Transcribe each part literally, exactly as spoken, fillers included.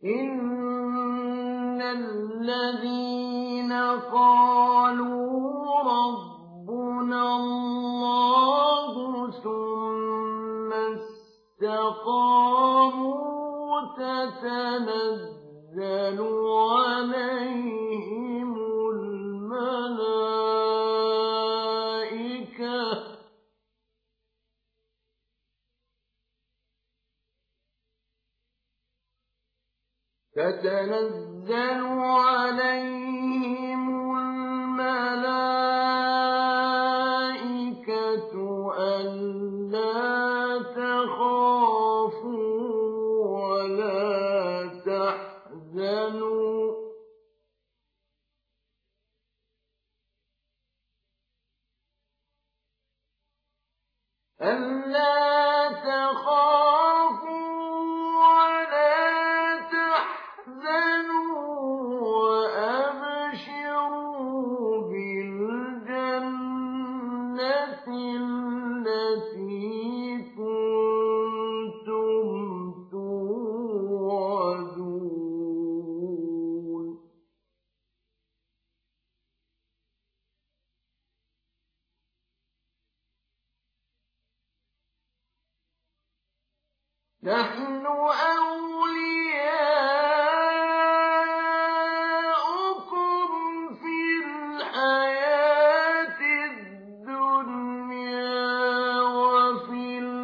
إِنَّ الَّذِينَ قَالُوا رَبُّنَا اللَّهُ ثُمَّ اسْتَقَامُوا تَتَنَزَّلُ عَلَيْهِمُ الْمَلَائِكَةُ تتنزل عليهم الملائكة ألا تخافوا ولا تحزنوا ألا تخافوا وأبشروا بالجنة التي كنتم توعدون نحن أولياؤكم في الحياة الدنيا وفي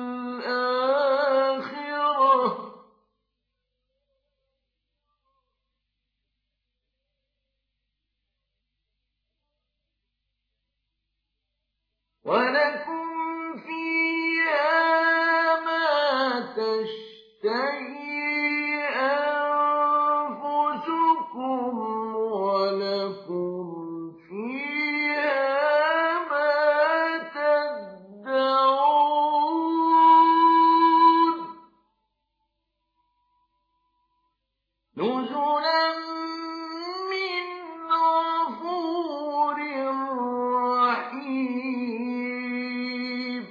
الآخرة ولكم فيها ما تشتهي أنفسكم ولكم فيها ما تدعون نزلا من غفور رحيم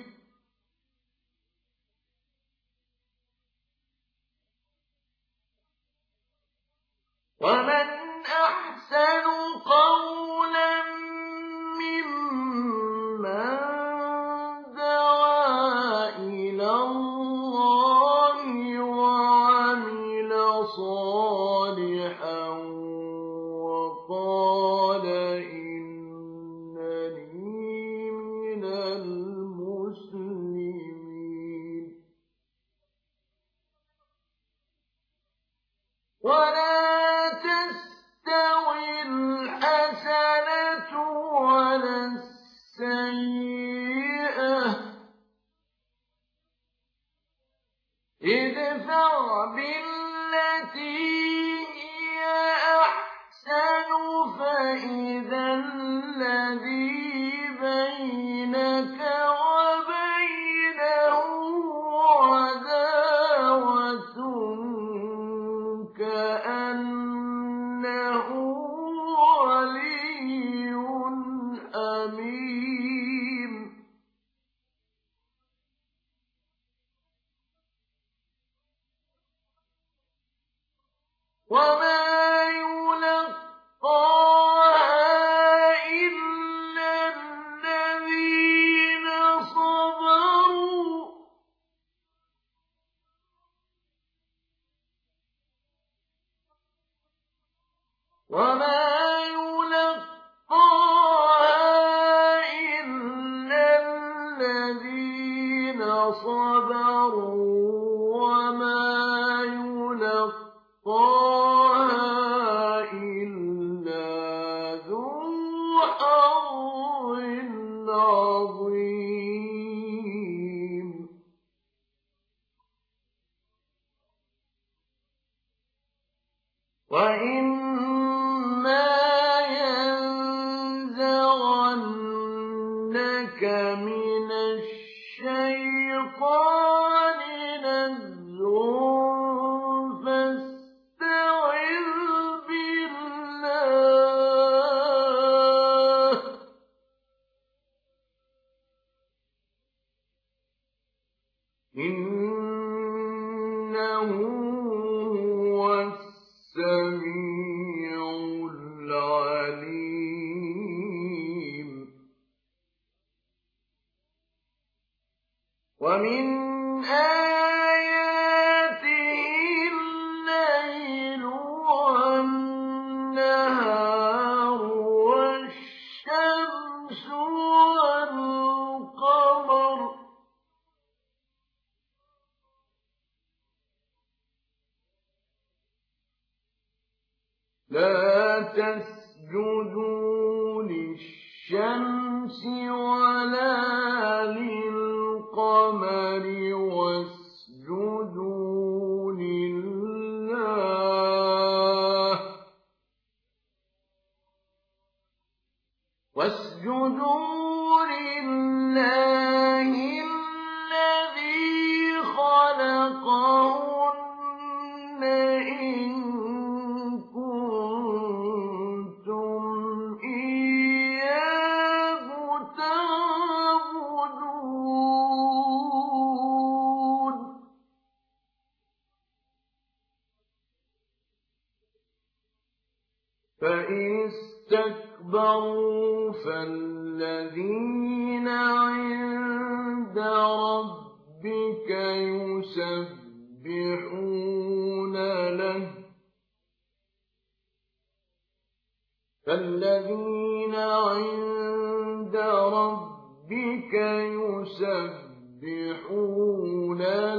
ومن أحسن قولا ممن دعا إلى الله وعمل صالحا وقال إنني من المسلمين ولا تستوي الحسنة ولا السيئة ادفع بالتي هي أحسن فإذا الذي بينك وبينه عداوة كأنه ولي حميم وما يلقاها إلا الذين صبروا وما يلقاها إلا الذين صبروا وما يلقاها إلا ذو حظ عظيم وإما ينزغنك من الشيطان نزغ فاستعذ بالله إنه هو آياته الليل والنهار والشمس والقمر لا تسجدوا للشمس ولا للقمر واسجدوا لله واسجدوا لله الذي خلقهن إن كنتم إياه تعبدون فإن استكبروا فالذين عند ربك يسبحون له فالذين عند ربك يسبحون